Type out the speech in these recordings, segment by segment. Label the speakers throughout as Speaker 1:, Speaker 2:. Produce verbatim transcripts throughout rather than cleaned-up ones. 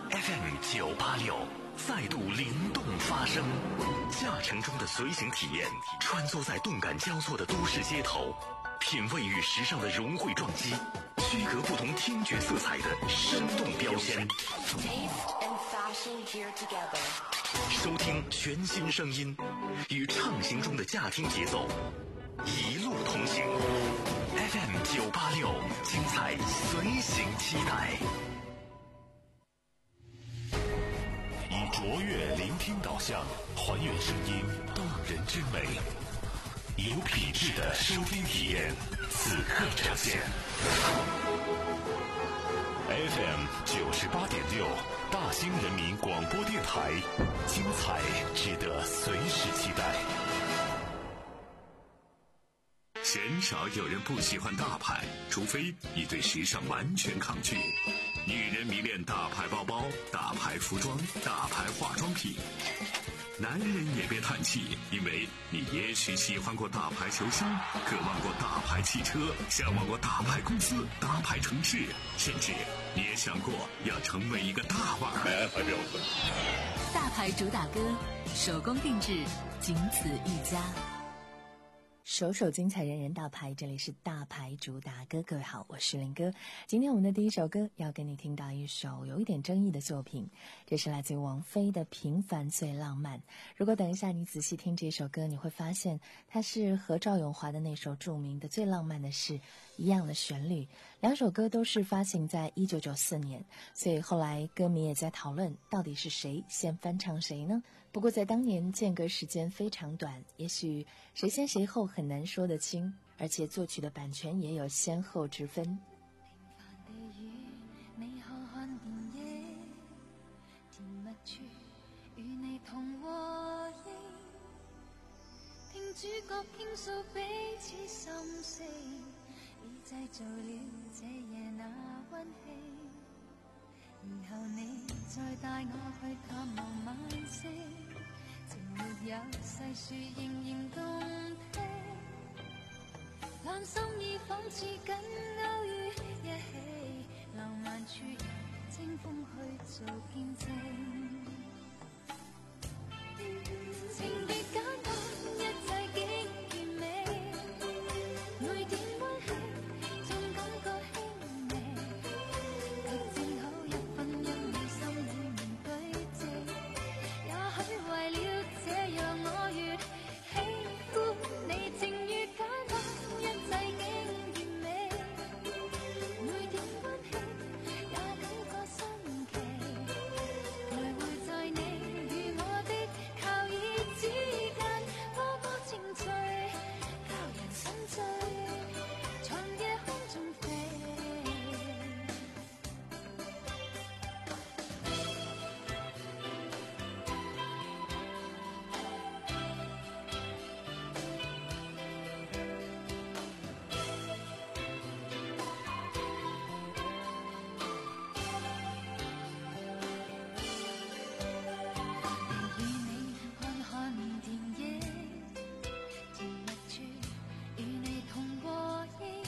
Speaker 1: F M 九八六再度灵动发声，驾乘中的随行体验，穿梭在动感交错的都市街头，品味与时尚的融汇撞击，区隔不同听觉色彩的生动标签。收听全新声音，与畅行中的驾听节奏，一路同行。F M 九八六，精彩随行期待。以卓越聆听导向，还原声音动人之美，有品质的收听体验，此刻呈现。F M 九十八点六，大兴人民广播电台，精彩值得随时期待。鲜少有人不喜欢大牌，除非你对时尚完全抗拒。女人迷恋大牌包包、大牌服装、大牌化妆品。男人也别叹气，因为你也许喜欢过大牌球星，渴望过大牌汽车，向往过大牌公司、大牌城市，甚至你也想过要成为一个大腕儿。还标准。
Speaker 2: 大牌主打歌，手工定制，仅此一家。首首精彩，人人大牌，这里是大牌主打歌。各位好，我是林哥。今天我们的第一首歌要跟你听到一首有一点争议的作品，这是来自于王菲的《平凡最浪漫》。如果等一下你仔细听这首歌，你会发现它是和赵咏华的那首著名的《最浪漫的事》一样的旋律。两首歌都是发行在一九九四年，所以后来歌迷也在讨论到底是谁先翻唱谁呢？不过在当年间隔时间非常短，也许谁先谁后很难说得清，而且作曲的版权也有先后之分。
Speaker 3: 平凡地與你看看電影，甜蜜處與你同和應，聽主角傾訴彼此心聲，已製造了這夜那溫馨。然後你再帶我去探望晚星，情沒有細說仍然動聽，但心意仿似緊勾於一起，浪漫處清風去做見證，情別簡單，一切竟完美，每點溫馨總感覺輕微，亦正好一分一秒心裏面對峙，也許為了這樣我越喜歡你，情越簡單，一切竟完美，每點溫馨也感覺新奇，來回在你與我的靠倚之間，多麼情趣，教人心醉，長夜空中飛。與你看看電影，甜蜜處與你同和應，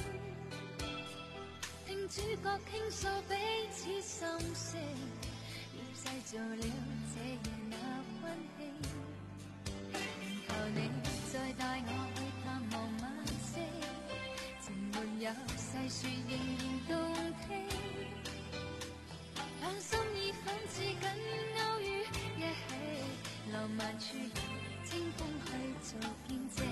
Speaker 3: 聽主角傾訴彼此心聲，已製造了這夜那溫馨。然後你再帶我去探望晚星，情沒有細說仍然動聽，但心意仿似緊勾於一起，浪漫處清風去做見證，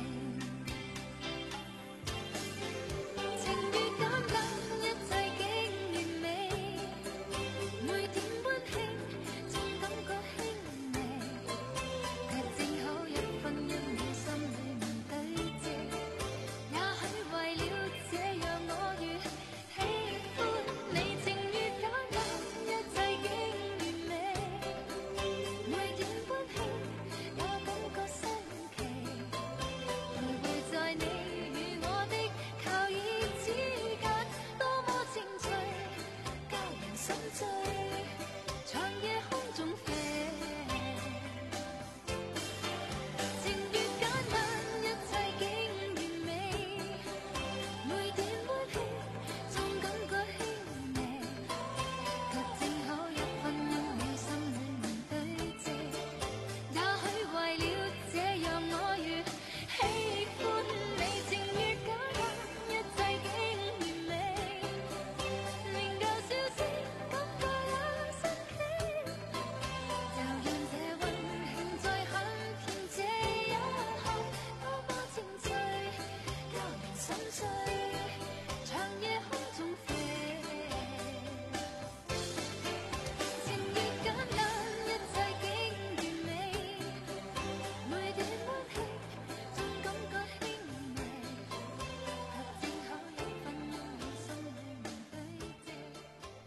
Speaker 3: 情越簡單，一切竟完美，每點溫馨總感覺輕微，卻正好一分一秒心裏面對峙，也許為了這樣我越喜歡你，情越簡單，一切竟完美，每點溫馨也感覺新奇，徘徊在你與我的靠倚之間，多麼情趣，教人心醉，長夜空中飛。情越簡單，一切竟完美，每點溫馨總感覺輕微，卻正好一分一秒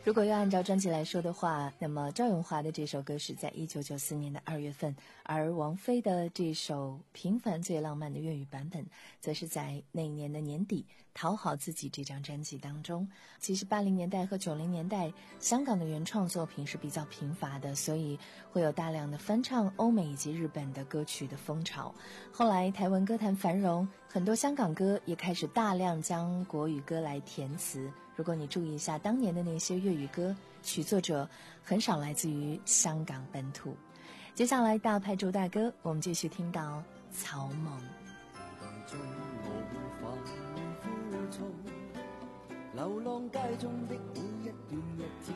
Speaker 2: 如果要按照专辑来说的话，那么赵咏华的这首歌是在一九九四年的二月份，而王菲的这首《平凡最浪漫》的粤语版本则是在那一年的年底《讨好自己》这张专辑当中。其实八零年代和九零年代香港的原创作品是比较贫乏的，所以会有大量的翻唱欧美以及日本的歌曲的风潮。后来台湾歌坛繁荣，很多香港歌也开始大量将国语歌来填词。如果你注意一下当年的那些粤语歌，曲作者很少来自于香港本土。接下来大牌主打歌，我们继续听到草蜢。
Speaker 4: 中我反枯燥，流浪街中的每一段日子，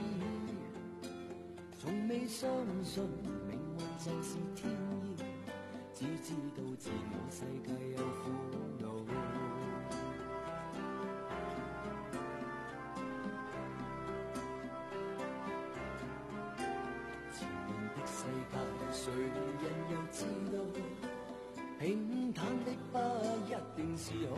Speaker 4: 從未相信命運就是天意，只知道自我世界有苦惱。前面的世界，誰人又知道？平坦的不一定是好，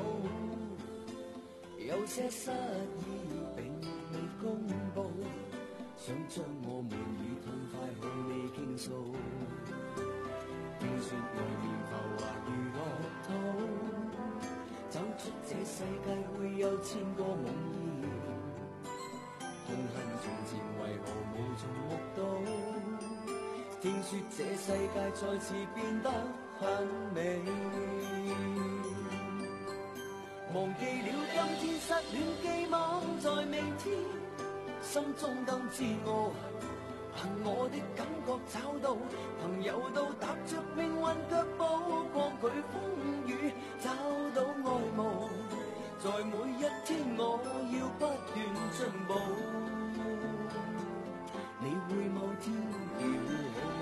Speaker 4: 有些失意並未公佈，想將我們以痛快向你傾訴。聽說外面浮華如樂土，走出這世界會有千個夢魘，痛恨從前為何無從目睹。聽說這世界再次變得很美，忘記了今天失戀寄望在明天，心中更自我，憑我的感覺找到朋友，都踏着命運腳步，抗拒風雨，找到愛慕，在每一天我要不斷進步，你會某天了好。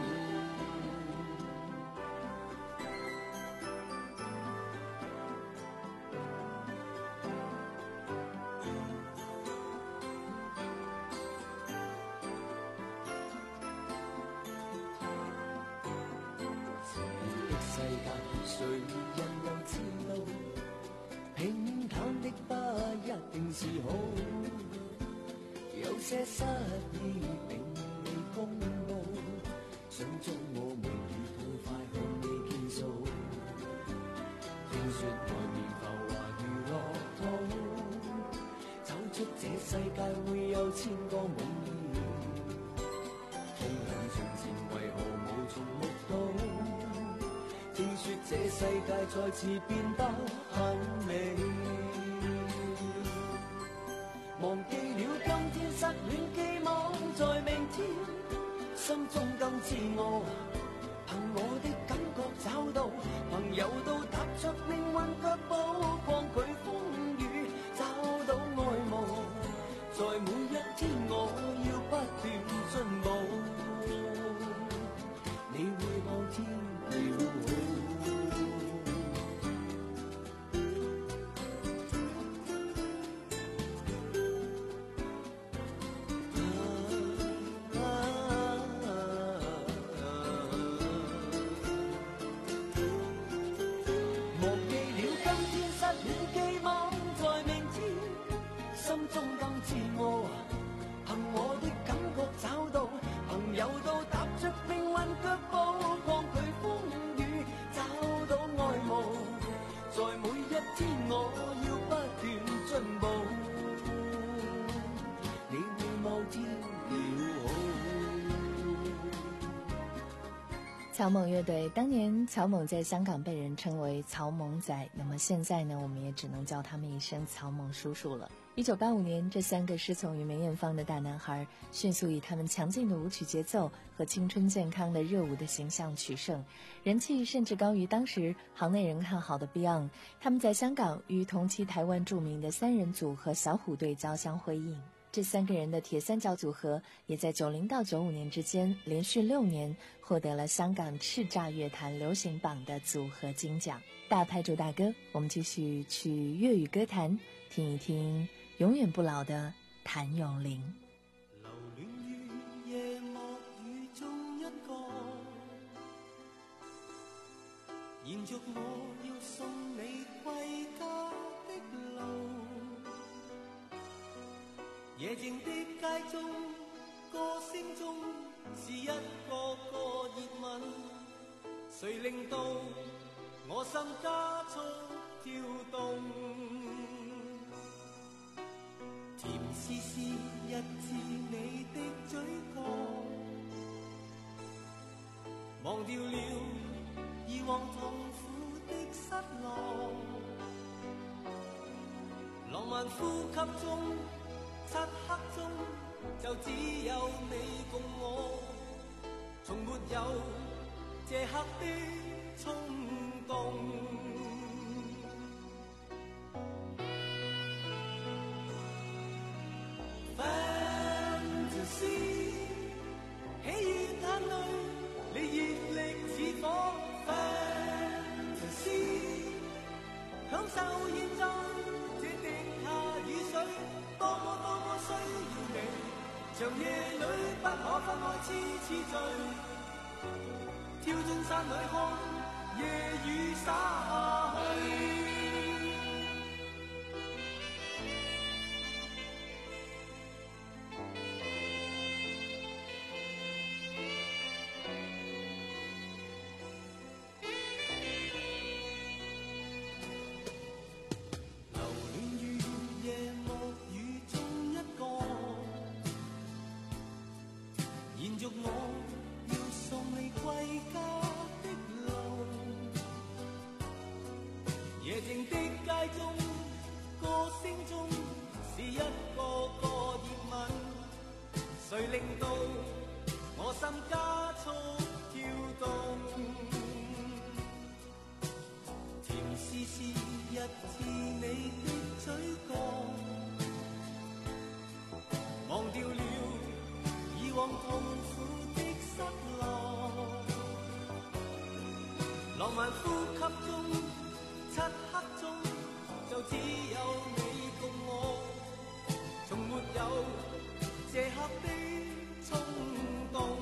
Speaker 4: 誰人又知道，平坦的不一定是好，有些失意並未公佈，想將我們以痛快向你傾訴。聽說外面浮華如樂土，走出這世界會有千個夢魘，痛恨從前為何無從目睹。聽說這世界再次變得很美，忘記了今天失戀寄望在明天，心中更自我，憑我的感覺找到朋友，都踏着命運腳步，抗拒風雨，找到愛慕，在每一天我要不斷進步，你會某天了好。
Speaker 2: 草蜢乐队当年，草蜢在香港被人称为草蜢仔，那么现在呢，我们也只能叫他们一声草蜢叔叔了。一九八五年，这三个师从于梅艳芳的大男孩，迅速以他们强劲的舞曲节奏和青春健康的热舞的形象取胜，人气甚至高于当时行内人看好的 Beyond。他们在香港与同期台湾著名的三人组合小虎队交相辉映。这三个人的铁三角组合也在九零到九五年之间连续六年获得了香港叱咤乐坛流行榜的组合金奖。大牌主打歌，我们继续去粤语歌坛听一听永远不老的谭咏麟。
Speaker 4: 留戀於夜幕雨中一個，延續我要送你歸家的路。夜靜的街中谁令到我心加速跳动？甜丝丝一次你的嘴角，忘掉了以往痛苦的失落。浪漫呼吸中，漆黑中，就只有你共我，从没有这刻的冲动。Fantasy， 喜悦眼淚，你熱力似火。Fantasy， 享受現在這滴下雨水，多麼多麼需要你，長夜裏不可分開痴痴醉，跳進山裏看夜雨灑下去。我要送你歸家的路，夜靜的街中，歌聲中是一個個熱吻，誰令到我心加速跳動？甜絲絲一次你的嘴角，忘掉了以往痛苦的失落，浪漫呼吸中，漆黑中，就只有你共我，從沒有這刻的衝動。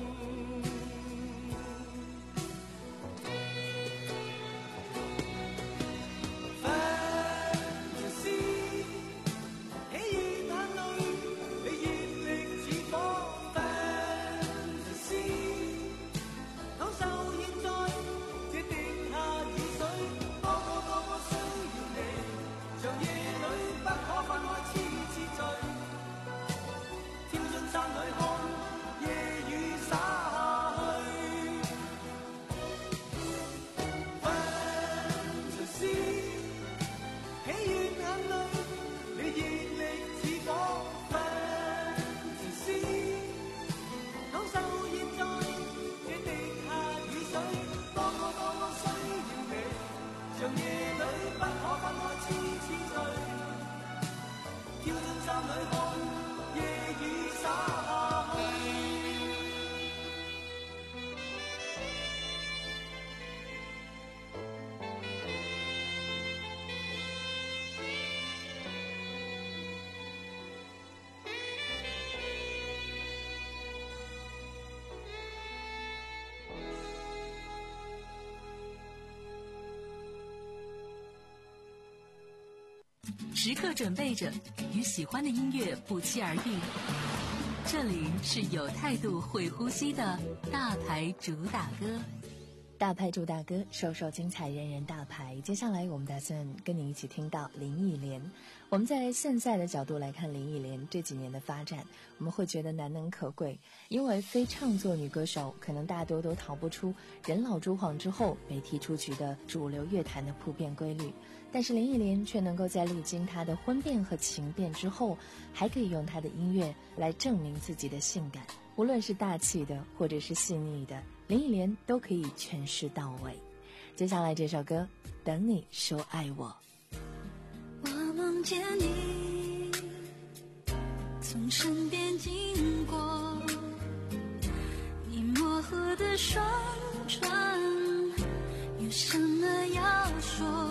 Speaker 2: 时刻准备着与喜欢的音乐不期而遇。这里是有态度会呼吸的大牌主打歌。大牌主打歌，首首精彩，人人大牌。接下来我们打算跟你一起听到林忆莲。我们在现在的角度来看林忆莲这几年的发展，我们会觉得难能可贵，因为非唱作女歌手可能大多都逃不出人老珠黄之后被踢出局的主流乐坛的普遍规律，但是林忆莲却能够在历经她的婚变和情变之后，还可以用她的音乐来证明自己的性感，无论是大气的或者是细腻的，林忆莲都可以诠释到位。接下来这首歌，等你说爱我。
Speaker 3: 我梦见你从身边经过，你模糊的双唇有什么要说，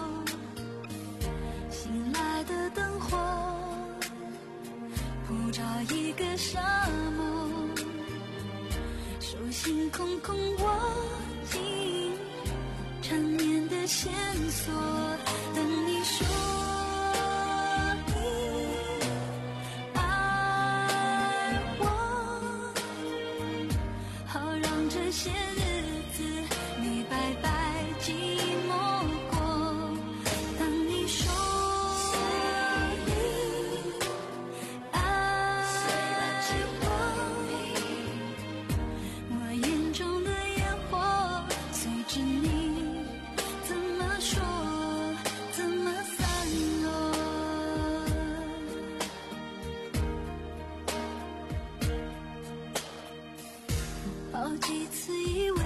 Speaker 3: 醒来的灯火普照一个沙漠，手心空空握紧缠绵的线索，等你说你爱我，好让这些日子里白白好几次以为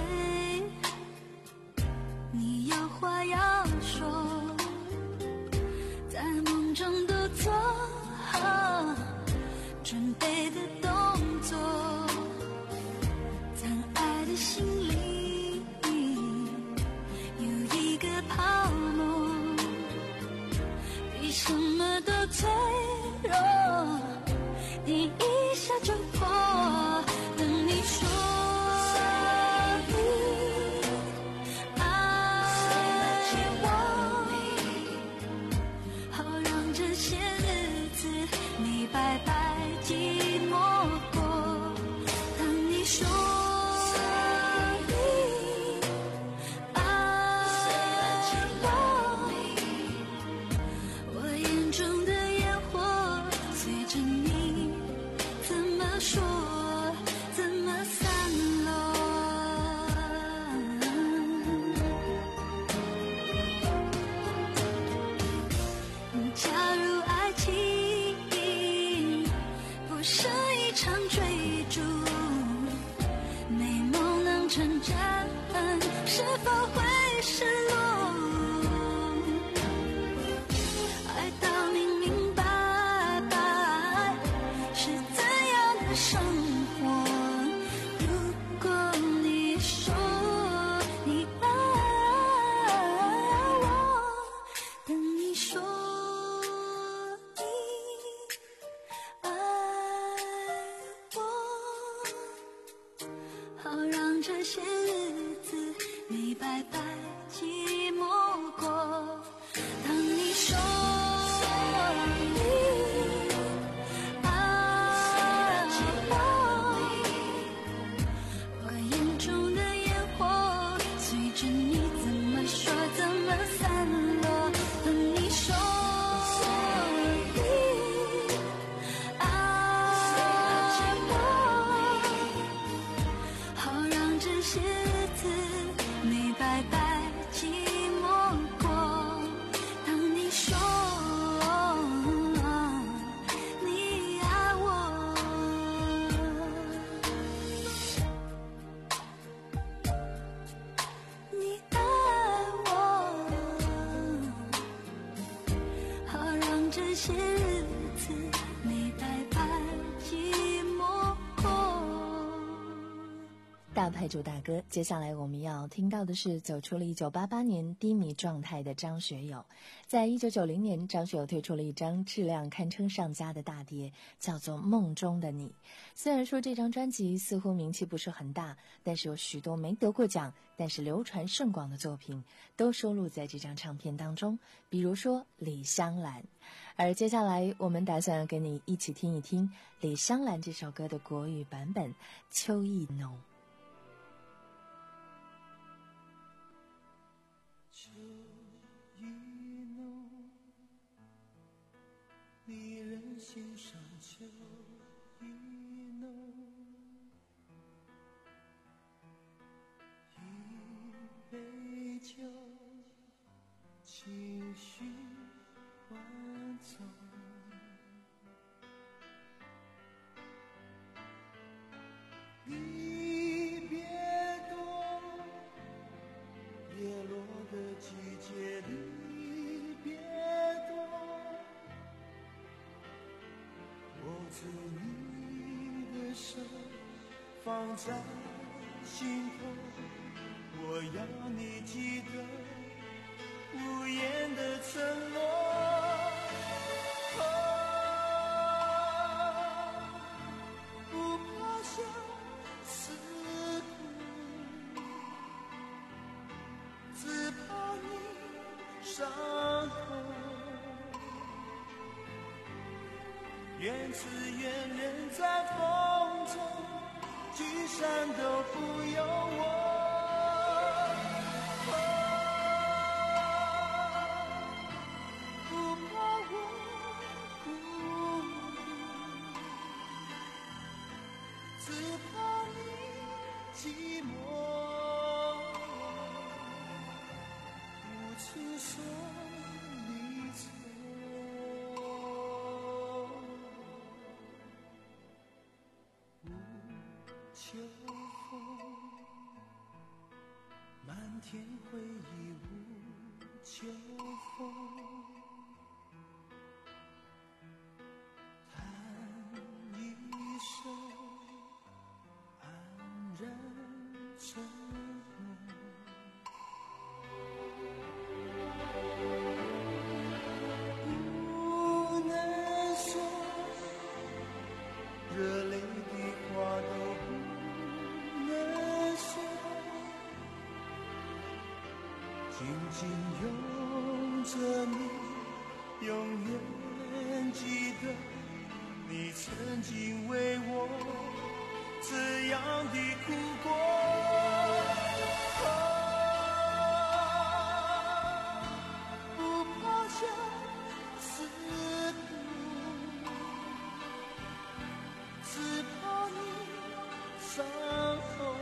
Speaker 3: 你有话要说，在梦中都做好准备的动作，在爱的心里有一个泡沫，比什么都脆弱，你一下就破。等你说你爱我，好让这些日子没白白寂寞过。当你说你爱我，我眼中的烟火随着你怎么说怎么散落。假如爱情不是一场追逐，美梦能成真，是否会失落？爱到明明白白是怎样的生活？如果你说你爱我，等你说你爱我，好让这些日子没白白寂寞过。当你说你爱我，我眼中的烟火随着你怎么说怎么散落。当你说你爱我，好让这些日子没白白寂寞过。当你说你爱我，你爱我，好让这些日子没白白寂寞过。
Speaker 2: 大牌主打歌，接下来我们要听到的是走出了一九八八年低迷状态的张学友。在一九九零年，张学友推出了一张质量堪称上佳的大碟，叫做《梦中的你》。虽然说这张专辑似乎名气不是很大，但是有许多没得过奖但是流传甚广的作品都收录在这张唱片当中，比如说李香兰。而接下来我们打算跟你一起听一听李香兰这首歌的国语版本《秋意浓》。
Speaker 4: 秋意浓，离人心上秋意浓，一杯酒，情绪万种，离别多，叶落的季节离别多，握住你的手，放在心头，我要你记得无言的承诺。哦，不怕相思苦，只怕你伤口。愿此愿人在风中，聚散都不由我。秋风天回忆无秋风，叹一声黯然成梦。不能说热泪的话都不能说，紧紧拥着你，永远记得你曾经为我这样的哭过。不怕相思苦，只怕你伤痛。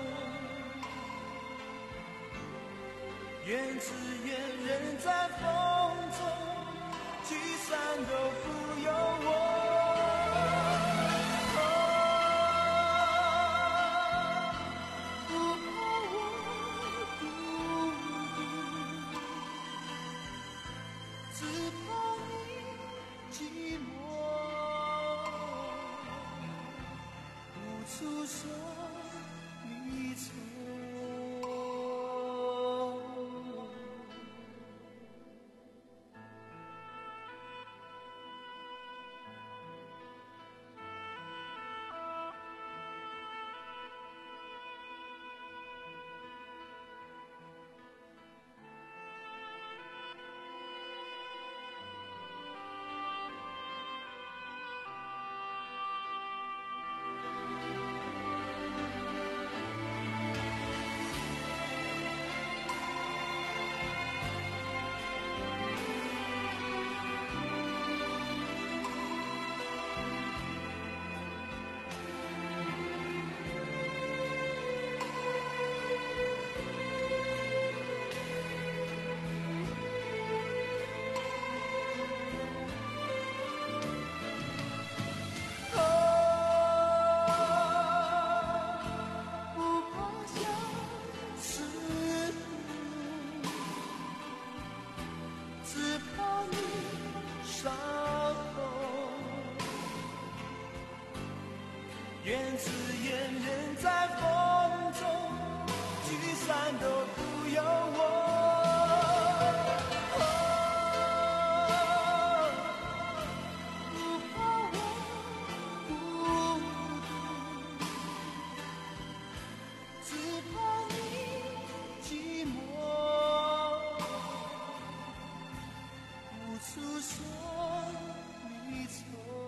Speaker 4: 缘只愿人在风中，聚散都不由我。诉说离愁。愿只愿人在风中，聚散都不由我。不怕我孤独，只怕你寂寞，无处说离愁。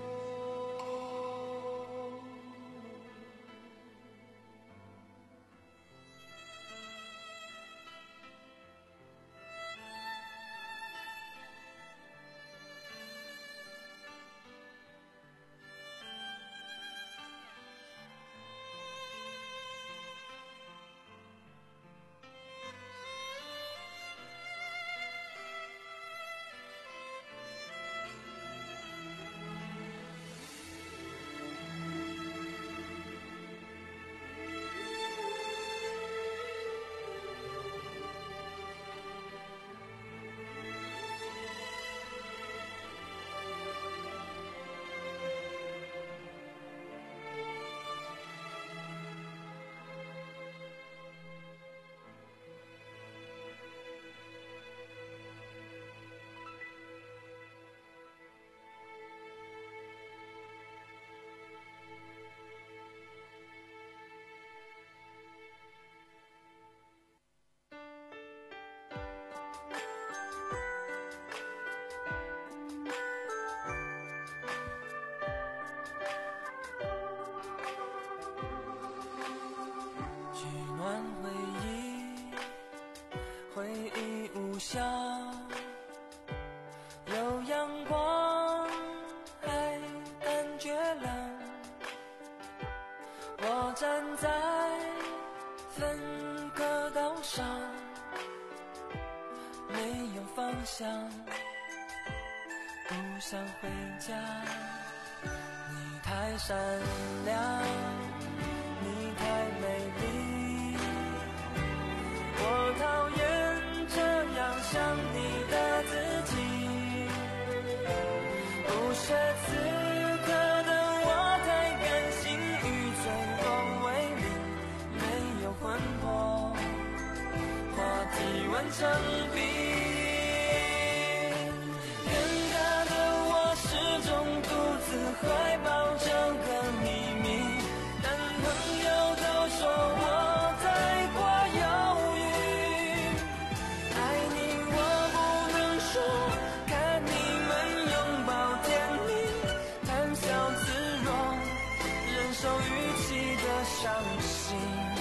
Speaker 4: 下有阳光，还感觉冷。我站在分隔岛上，没有方向，不想回家。你太善良，你太美丽，我讨厌完成冰。尴尬的我始终独自怀抱这个秘密，但朋友都说我太过犹豫。爱你我不能说，看你们拥抱甜蜜，谈笑自若，忍受语气的伤心。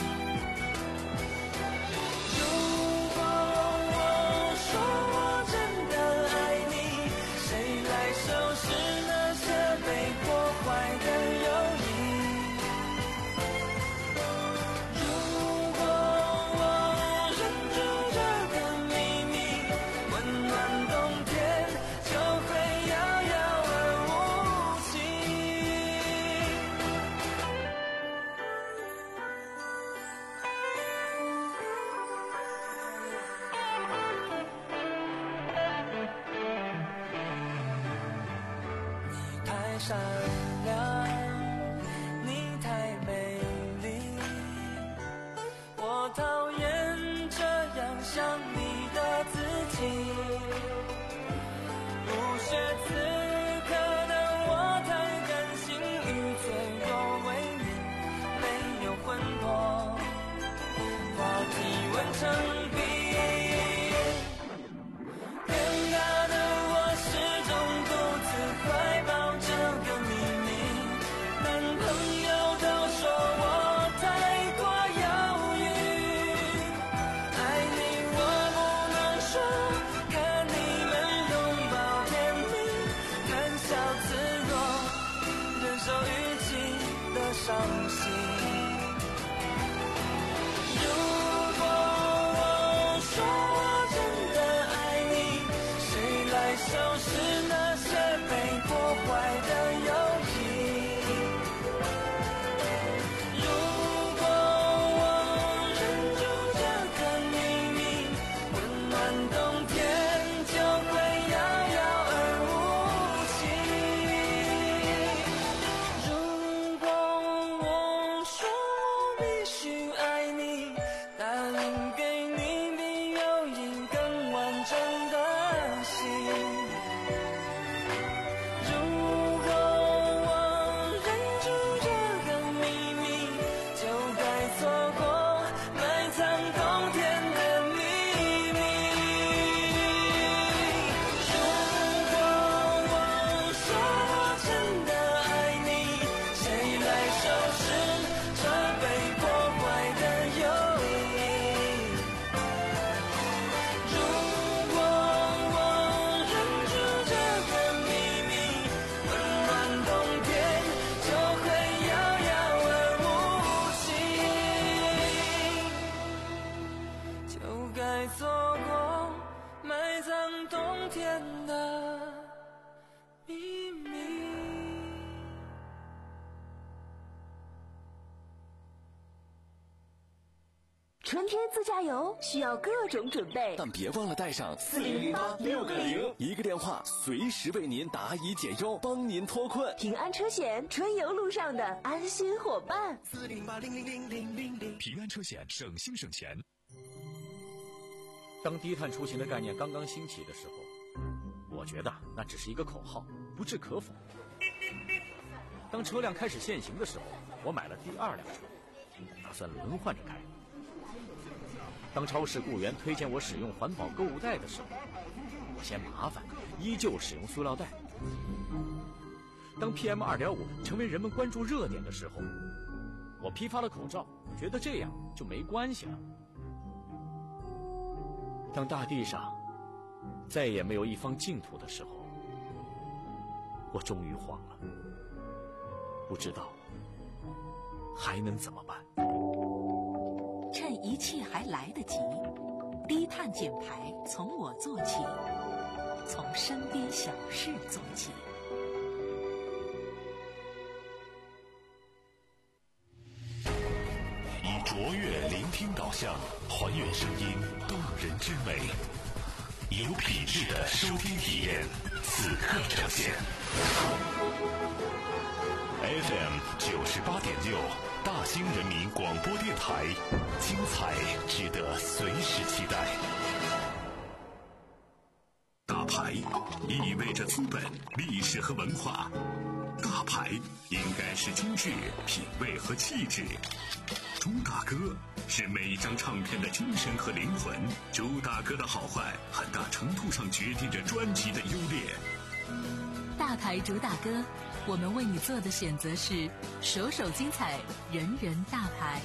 Speaker 4: 善良，你太美丽，我讨厌这样想你的自己。不屑此刻的我太甘心于脆弱为你没有魂魄，话题完成冰。伤心。如果我说我真的爱你，谁来收拾那些被破坏的友谊？如果我忍住这个秘密，温暖冬天就会遥遥而无期。
Speaker 5: 春天自驾游需要各种准备，
Speaker 6: 但别忘了带上四零零八六个零，一个电话随时为您答疑解忧，帮您脱困。
Speaker 5: 平安车险，春游路上的安心伙伴。
Speaker 6: 四零八零零零零零零，
Speaker 1: 平安车险，省心省钱。
Speaker 7: 当低碳出行的概念刚刚兴起的时候，我觉得那只是一个口号，不置可否。当车辆开始限行的时候，我买了第二辆车，打算轮换着开。当超市雇员推荐我使用环保购物袋的时候，我嫌麻烦，依旧使用塑料袋。当 P M 二点五 成为人们关注热点的时候，我批发了口罩，觉得这样就没关系了。当大地上再也没有一方净土的时候，我终于慌了，不知道还能怎么办。
Speaker 8: 趁一切还来得及，低碳减排从我做起，从身边小事做起。
Speaker 1: 以卓越聆听导向，还原声音动人之美，有品质的收听体验，此刻呈现。F M 九十八点六，大兴人民广播电台，精彩值得随时期待。 大牌，意味着资本、历史和文化。大牌应该是精致、品味和气质。朱大哥是每一张唱片的精神和灵魂。朱大哥的好坏，很大程度上决定着专辑的优劣。
Speaker 2: 大牌主打歌，我们为你做的选择是首首精彩，人人大牌。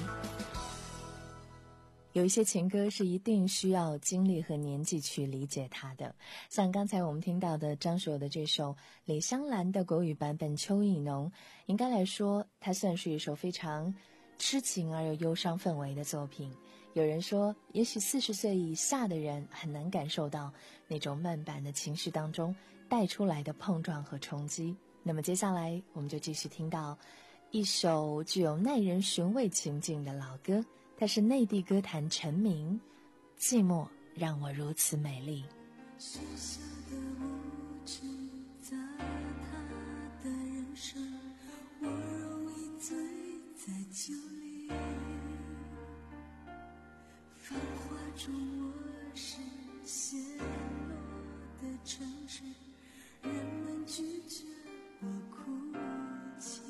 Speaker 2: 有一些情歌是一定需要经历和年纪去理解它的，像刚才我们听到的张学友的这首李香兰的国语版本《秋意浓》，应该来说它算是一首非常痴情而又忧伤氛围的作品。有人说，也许四十岁以下的人很难感受到那种慢板的情绪当中带出来的碰撞和冲击。那么接下来我们就继续听到一首具有耐人寻味情境的老歌，它是内地歌坛成名，寂寞让我如此美丽。
Speaker 3: 小小的无知，在他的人生，我容易醉在酒里。繁华中我是陷落的城市，人们拒绝我哭泣。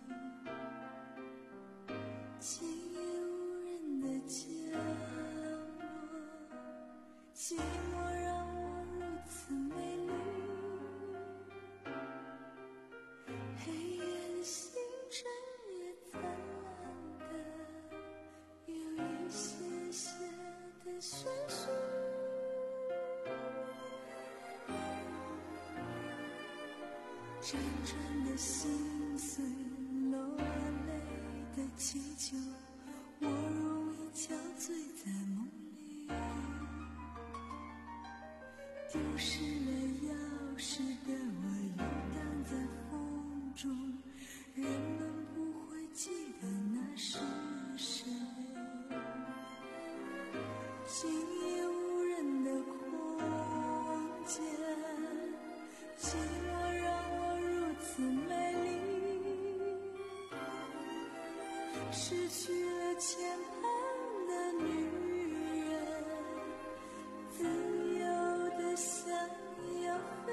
Speaker 3: 今夜无人的角落，寂寞让我如此美丽。黑夜的星辰也灿烂的，有一些些的宣叙。辗转的心碎，落泪的祈求，我容易憔悴在梦里。丢失了钥匙的我游荡在风中，人们不会记得那是谁。今夜无人的空间，寂寞让我如此美丽。失去了牵绊的女人，自由的想要飞。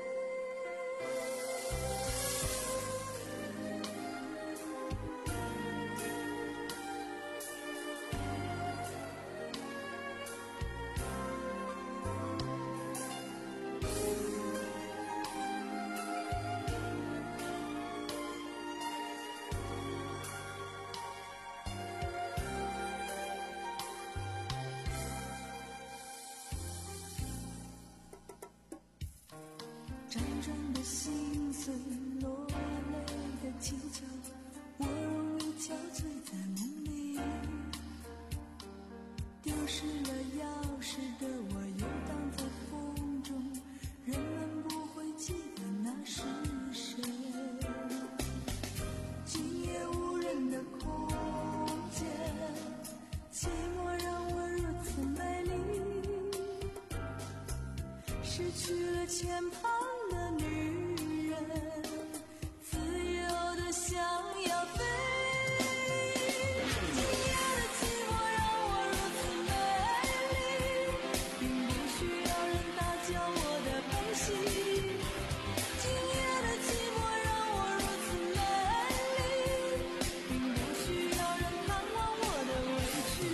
Speaker 3: 辗转的心碎，落泪的祈求，我容易憔悴在梦里。丢失了钥匙的我游荡在风中，人们不会记得那是谁。今夜无人的空间，寂寞让我如此美丽。失去了牵绊的女人，自由的想要飞。今夜的寂寞让我如此美丽，并不需要人打搅我的悲喜。今夜的寂寞让我如此美丽，并不需要人探望我的委屈。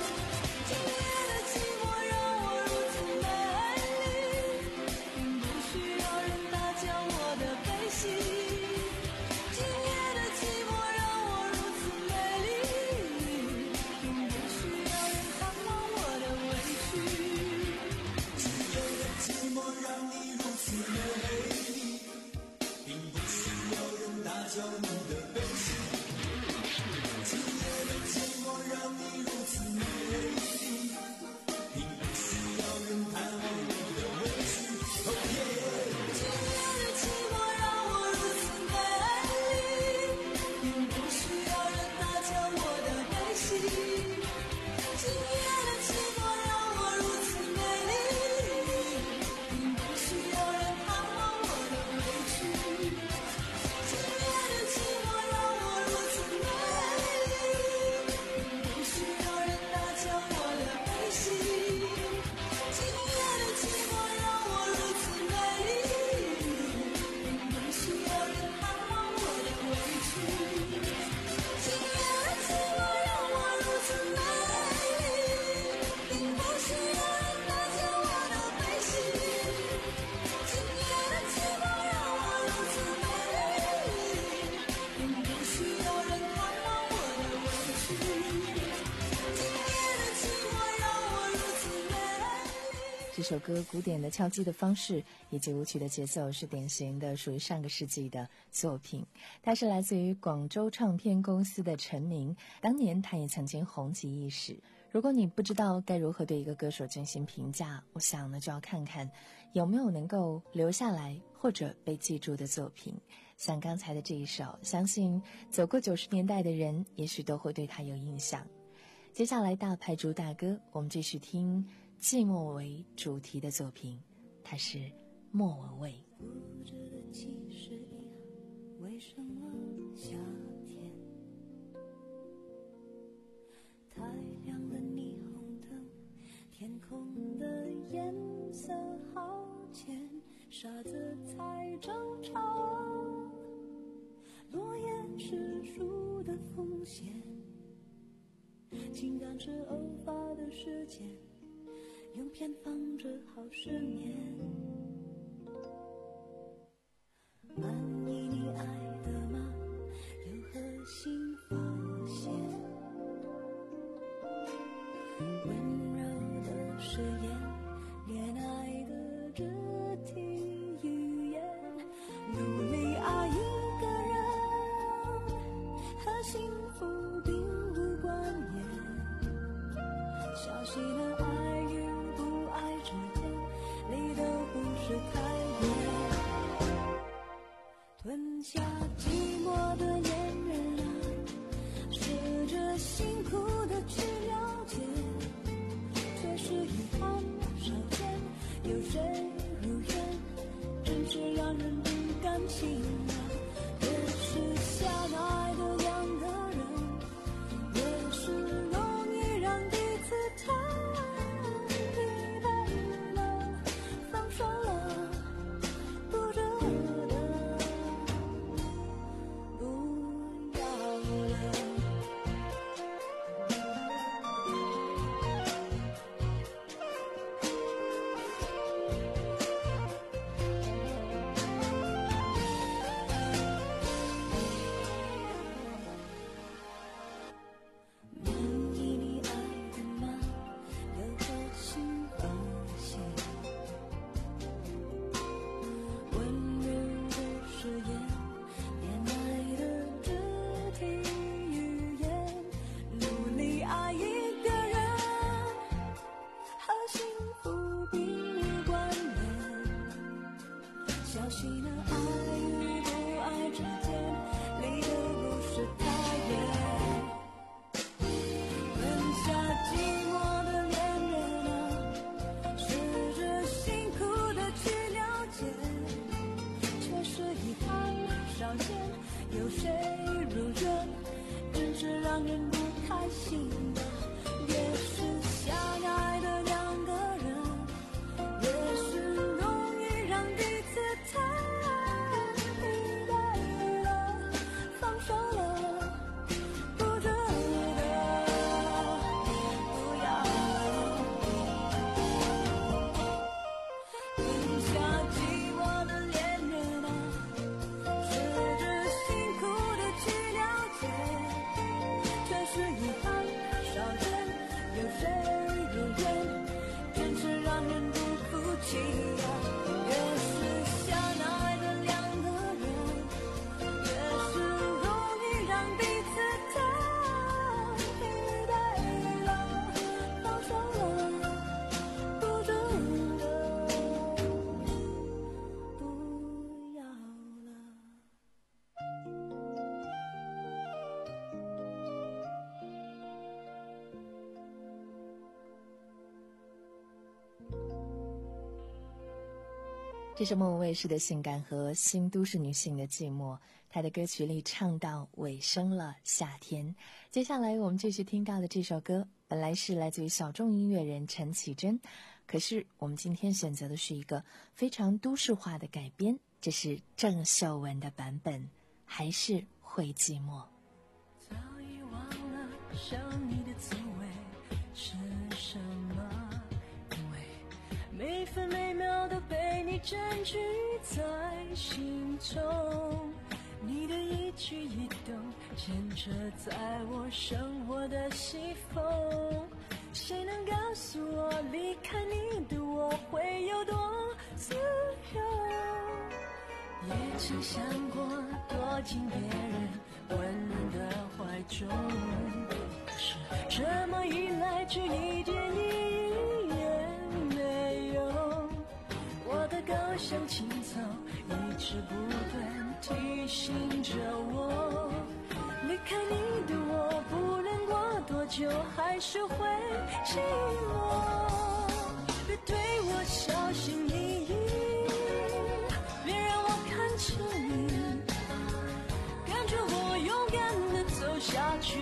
Speaker 3: 今夜的寂寞让我如此美丽，并不需
Speaker 2: 这首歌古典的敲击的方式以及舞曲的节奏是典型的属于上个世纪的作品。它是来自于广州唱片公司的陈明，当年他也曾经红极一时。如果你不知道该如何对一个歌手进行评价，我想呢就要看看有没有能够留下来或者被记住的作品。像刚才的这一首，相信走过九十年代的人也许都会对他有印象。接下来大牌主打歌，我们继续听寂寞为主题的作品，它是莫文蔚。
Speaker 3: 不知的其实一样，为什么夏天太亮的霓虹灯，天空的颜色好浅，傻子才争吵，落叶是树的风险，情感是偶发的事件，用偏方治好失眠。满意你爱的吗？有何新发现？温柔的誓言，恋爱的肢体语言，努力爱一个人，和幸福并无关联。小心的爱与不爱之间，离得不是太远。吞下寂寞的恋人啊，试着辛苦的去了解，却是遗憾少见。有谁如愿，真是让人不甘心啊。越是相爱的两个人，越是容易让彼此太疲惫了，放手了，不值得，不要了。满意你爱的吗？有何新发现？温柔的誓言，恋爱的肢体语言，努力爱一个人，和幸福并无关联。小心的爱与不爱之间，离得不是太远。吞下寂寞的恋人啊，试着辛苦的去了解，却是遗憾少见。有谁如愿，真是让人不开心啊。越是相爱的两个人，越是容易让彼此太疲惫了，放手了，不值得，不要了。吞下寂寞的恋人啊，试着辛苦的去了解，却是遗憾少见。有谁如愿，真是让人不服气啊。越是相爱的两个人，越是容易让彼此太疲惫了，放手了，不值得，不要了。
Speaker 2: 这是莫文蔚式的性感和新都市女性的寂寞，她的歌曲里唱到尾声了夏天。接下来我们继续听到的这首歌，本来是来自于小众音乐人陈绮贞，可是我们今天选择的是一个非常都市化的改编，这是郑秀文的版本，还是会寂寞。
Speaker 3: 早已忘了想你的滋味是什么，因为每分每秒都被你占据在心中，你的一举一动牵扯在我生活的西风，谁能告诉我离开你的我
Speaker 4: 曾想过躲进别人温暖的怀中，可是这么一来就一点意义也没有。我的高尚情操一直不断提醒着我，离开你的我不论过多久还是会寂寞。别对我小心翼翼，别让我看清你，跟着我勇敢地走下去，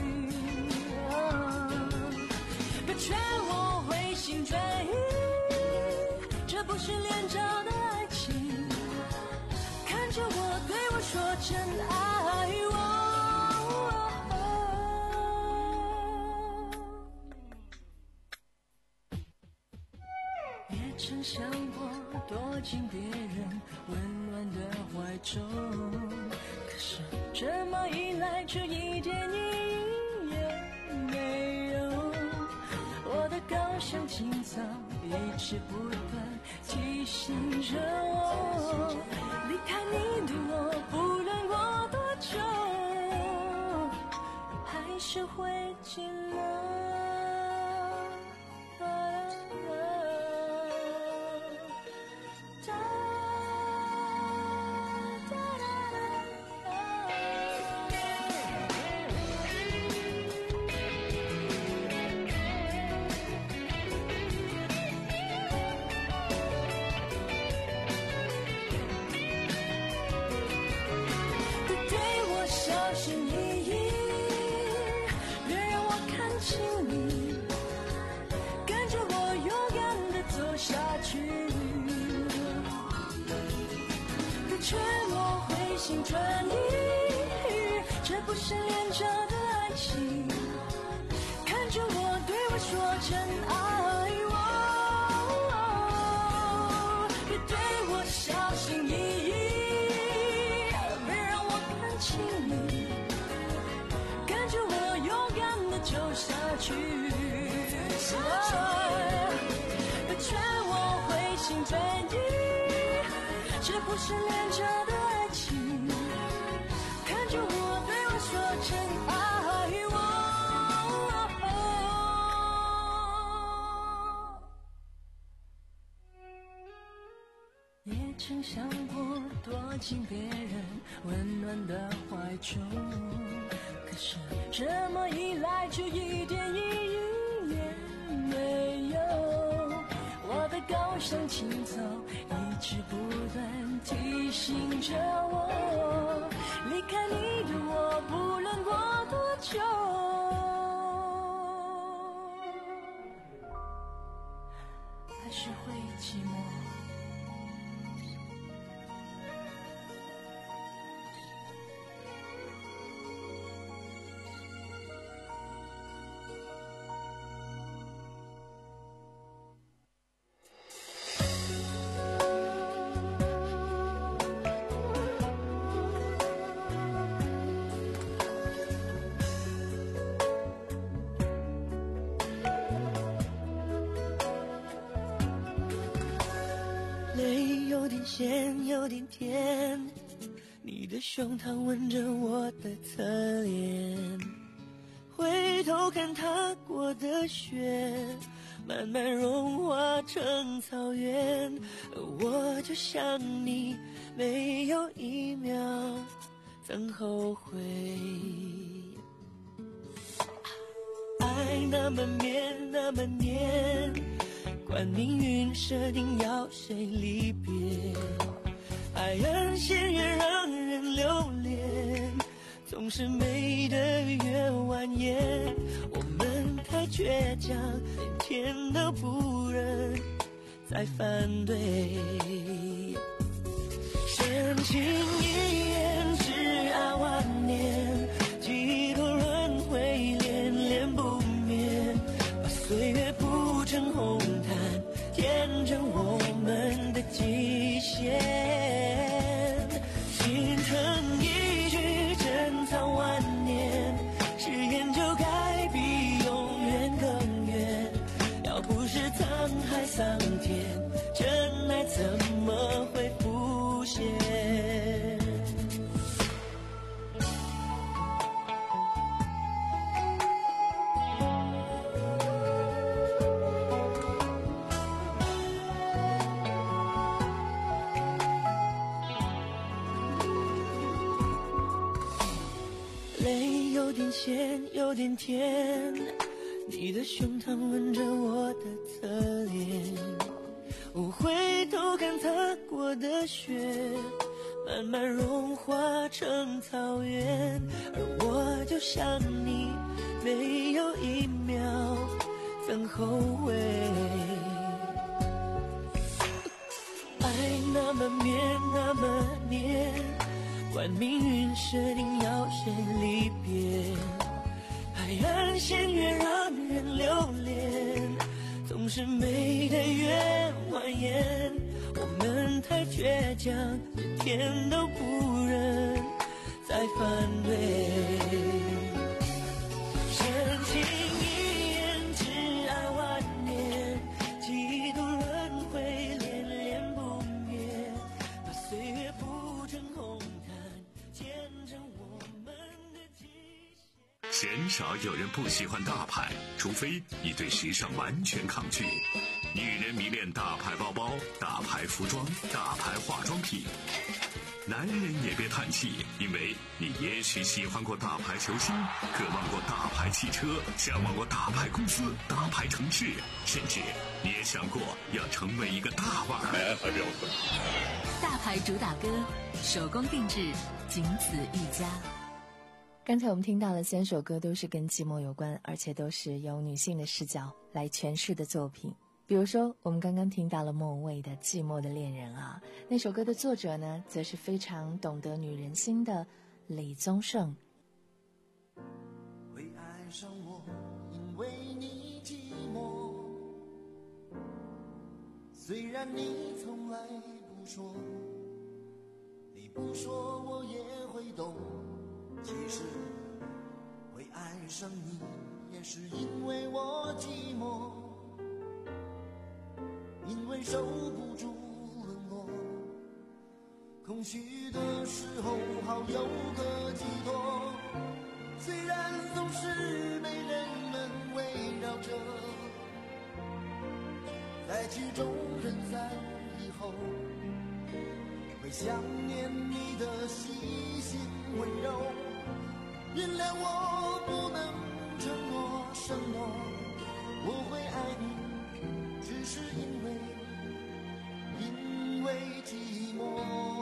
Speaker 4: 别劝我回心转意，这不是廉价的爱情，看着我对我说真爱我。曾想过躲进别人温暖的怀中，可是这么一来却一点意义也没有。我的高尚情操一直不断提醒着我，离开你的我不论过多久还是会寂寞。劝我回心转意，这不是廉价的爱情，看着我对我说真爱我，别对我小心翼翼，别让我看清你，跟着我勇敢地走下去，别劝我回心转意，这不是廉价的爱情，看着我对我说真爱我。也曾想过躲进别人温暖的怀中，可是这么一来就一点意义也没有。我的高尚情操一直不断提醒着我，离开你的我不论过多久还是会寂寞。泪有点咸，有点甜，你的胸膛吻着我的侧脸，回头看踏过的雪，慢慢融化成草原，我就像你，没有一秒曾后悔。爱那么绵，那么黏，管命运设定要谁离别，爱越陷越让人留恋，总是美得越蜿蜒。我们太倔强，连天都不忍再反对，深情一眼，挚爱万年，几多轮回恋恋不灭，把岁月铺成红毯，填成我们的极限。心疼一句珍藏万年，誓言就该比永远更远。要不是沧海桑田，真爱怎么会浮现？ 点咸，有点甜，你的胸膛吻着我的侧脸，我回头看踏过的雪，慢慢融化成草原，而我就像你，没有一秒曾后悔。爱那么绵那么黏，管命运设定要谁离别，海岸线越让人留恋，总是美的越蜿蜒，我们太倔强，连天都不忍再反对。深情一眼，挚爱万年，几度轮回，恋恋不灭，把岁月铺成红毯，见证我们的极限。
Speaker 1: 鲜少有人不喜欢大牌，除非你对时尚完全抗拒。女人迷恋大牌包包、大牌服装、大牌化妆品。男人也别叹气，因为你也许喜欢过大牌球星，渴望过大牌汽车，向往过大牌公司、大牌城市，甚至你也想过要成为一个大腕儿。
Speaker 9: 来，还标准。
Speaker 2: 大牌主打歌，手工定制，仅此一家。刚才我们听到了三首歌，都是跟寂寞有关，而且都是由女性的视角来诠释的作品。比如说我们刚刚听到了莫文蔚的《寂寞的恋人》啊，那首歌的作者呢，则是非常懂得女人心的李宗盛。
Speaker 4: 会爱上我，因为你寂寞，虽然你从来不说，你不说我也会懂，其实会爱上你也是因为我寂寞，因为守不住冷落，空虚的时候好有个寄托，虽然总是被人们围绕着，在曲终人散以后，会想念你的细心温柔，原谅我不能承诺承诺我会爱你，只是因为因为寂寞。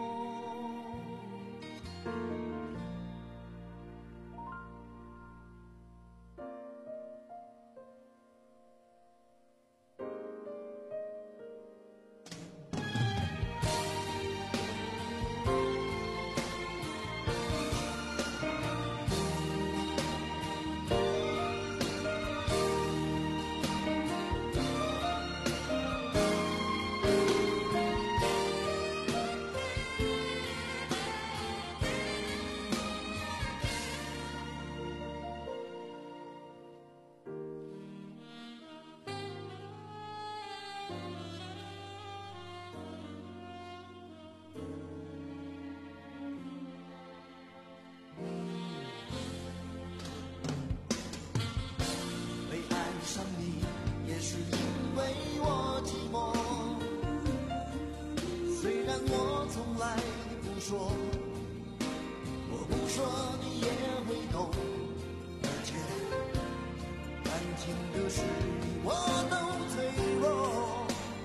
Speaker 4: 我不说你也会懂，而且感情的事我都脆弱，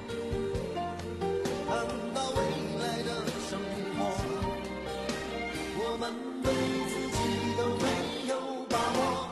Speaker 4: 看到未来的生活，我们对自己都没有把握。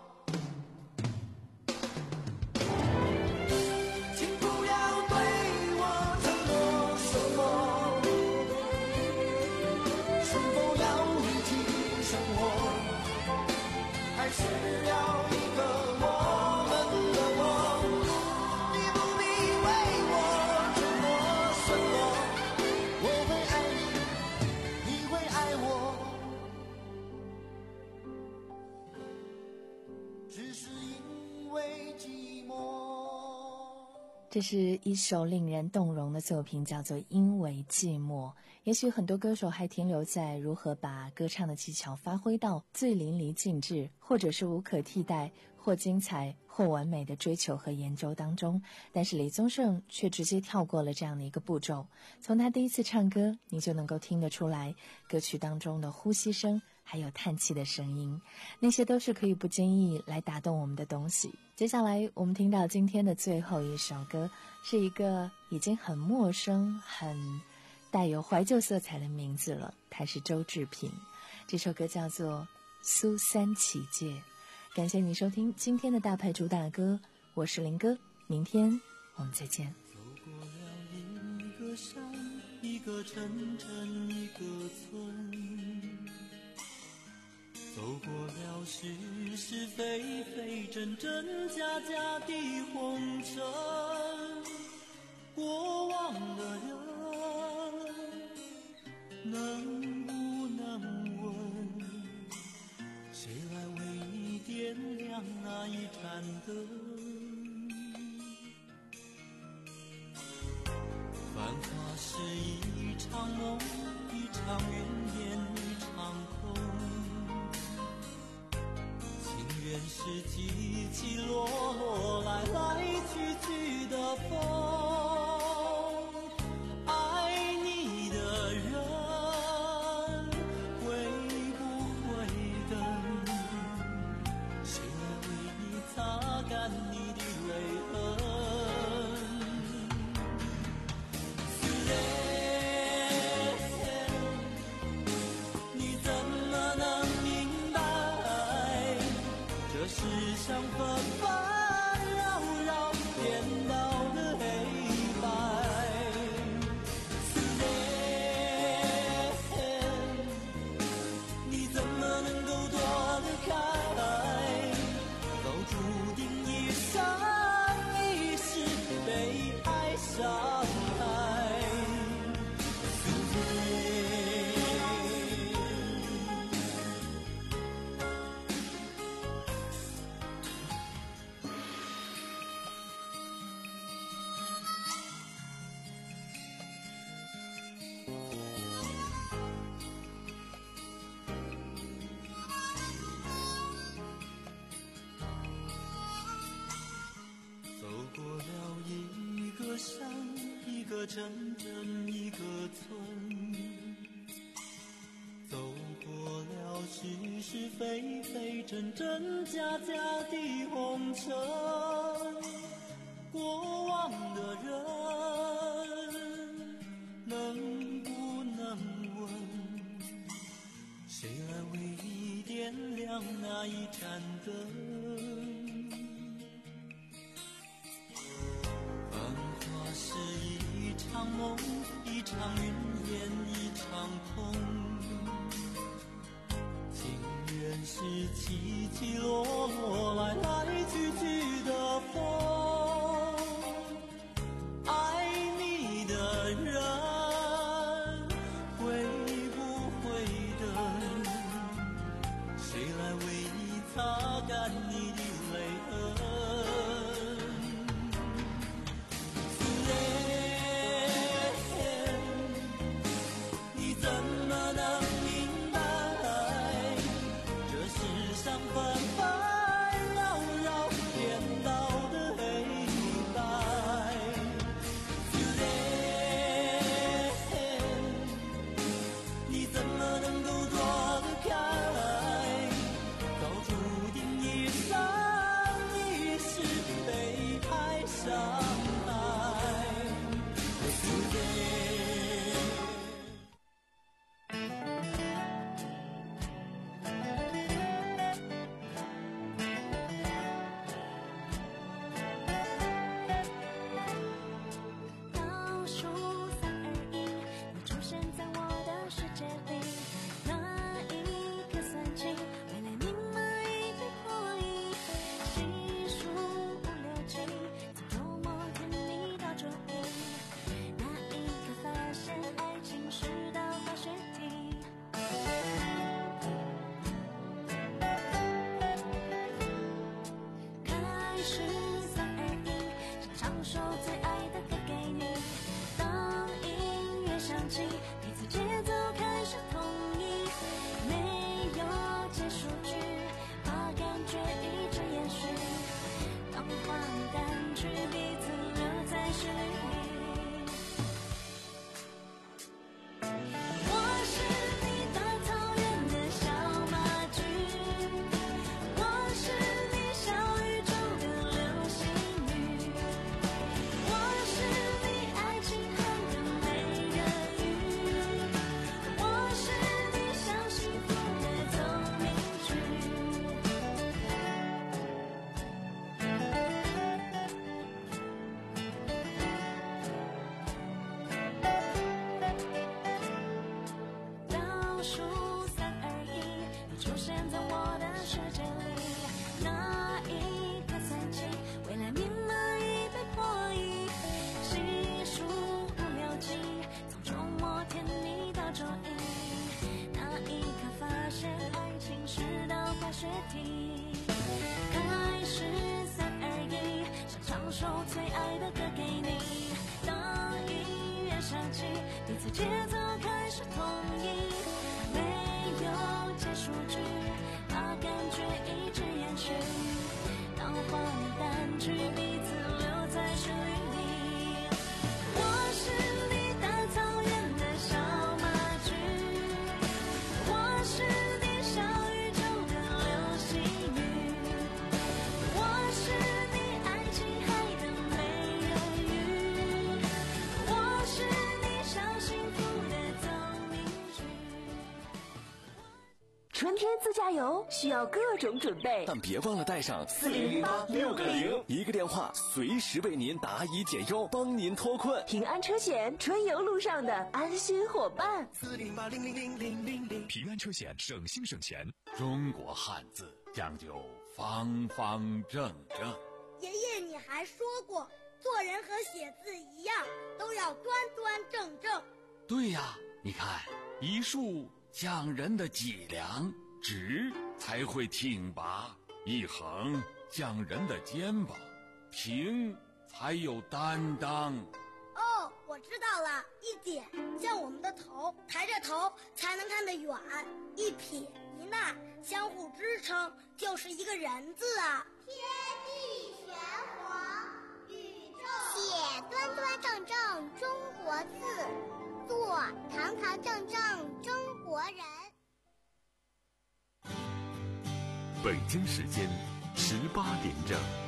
Speaker 2: 这是一首令人动容的作品，叫做《因为寂寞》。也许很多歌手还停留在如何把歌唱的技巧发挥到最淋漓尽致，或者是无可替代，或精彩，或完美的追求和研究当中。但是李宗盛却直接跳过了这样的一个步骤。从他第一次唱歌，你就能够听得出来，歌曲当中的呼吸声还有叹气的声音，那些都是可以不经意来打动我们的东西。接下来我们听到今天的最后一首歌，是一个已经很陌生很带有怀旧色彩的名字了，它是周志平，这首歌叫做苏三起解。感谢你收听今天的大牌主打歌，我是林哥，明天我们再见。
Speaker 4: 走过了一个山，一个城镇，一个村，走过了是是非非真真假假的红尘，过往的人能不能问，谁来为你点亮那一盏灯？繁华是一场梦，一场云烟，一场空。情缘是起起落落，来来去去的风。爱你的人会不会等？谁来为你擦干你的泪痕？世上纷纷扰扰，颠倒的黑白。思念，你怎么能够躲得开？早注定一生一世被爱伤害。思念。山一个城镇，一个村，走过了是是非非真真假假的红尘，过往的人能不能问，谁来为你点亮那一盏灯？是一场梦，一场云烟，一场空。情缘是起起落落，来来去去的风。爱你的人会不会等？谁来为你擦干你的泪痕？纷纷扰扰，颠倒的黑白。思念，你怎么能够躲得开？早注定一生一世被爱伤害。思念。
Speaker 3: 我是你的草原的小首最爱的歌给你。当音乐响起，第一次节奏开始统一，没有结束句，把感觉一直延续。当花儿淡去，彼此留在树荫里。我是你大草原的小马驹，我是你小宇宙的流星雨，我是你爱琴海的美人鱼，我是你小幸福的奏鸣曲。
Speaker 5: 春天自驾游需要各种准备，
Speaker 6: 但别忘了带上
Speaker 5: 四零零八六个零，
Speaker 6: 一个电话随时为您答疑解忧，帮您脱困。
Speaker 5: 平安车险，春游路上的安心伙伴。
Speaker 9: 四零八零零零零零零，
Speaker 1: 平安车险，省心省钱。
Speaker 10: 中国汉字讲究方方正正。
Speaker 11: 爷爷，你还说过，做人和写字一样，都要端端正正。
Speaker 10: 对呀，你看，一竖讲人的脊梁，直才会挺拔；一横讲人的肩膀，平才有担当。
Speaker 11: 哦，我知道了，一点像我们的头，抬着头才能看得远；一撇一捺相互支撑，就是一个人字啊。
Speaker 12: 天地玄黄，宇宙写端端正正中国字，做堂堂正正中国人。
Speaker 1: 北京时间十八点整。